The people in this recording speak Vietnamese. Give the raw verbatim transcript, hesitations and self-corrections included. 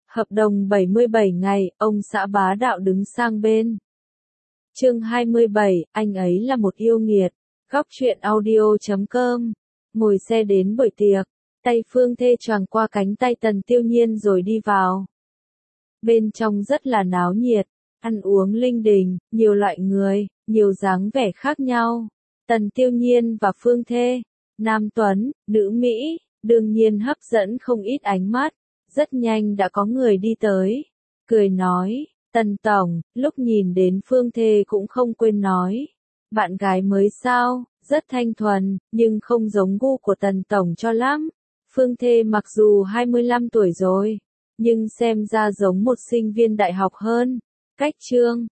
Hợp đồng bảy mươi bảy ngày, ông xã bá đạo đứng sang bên. Chương hai mươi bảy, anh ấy là một yêu nghiệt. Góc truyện audio chấm com. Ngồi xe đến buổi tiệc, tay Phương Thê choàng qua cánh tay Tần Tiêu Nhiên rồi đi vào. Bên trong rất là náo nhiệt, ăn uống linh đình, nhiều loại người, nhiều dáng vẻ khác nhau. Tần Tiêu Nhiên và Phương Thê, nam tuấn, nữ Mỹ, đương nhiên hấp dẫn không ít ánh mắt. Rất nhanh đã có người đi tới, cười nói, Tần Tổng, lúc nhìn đến Phương Thê cũng không quên nói. Bạn gái mới sao, rất thanh thuần, nhưng không giống gu của Tần Tổng cho lắm. Phương Thê mặc dù hai mươi lăm tuổi rồi, nhưng xem ra giống một sinh viên đại học hơn. Cách trương,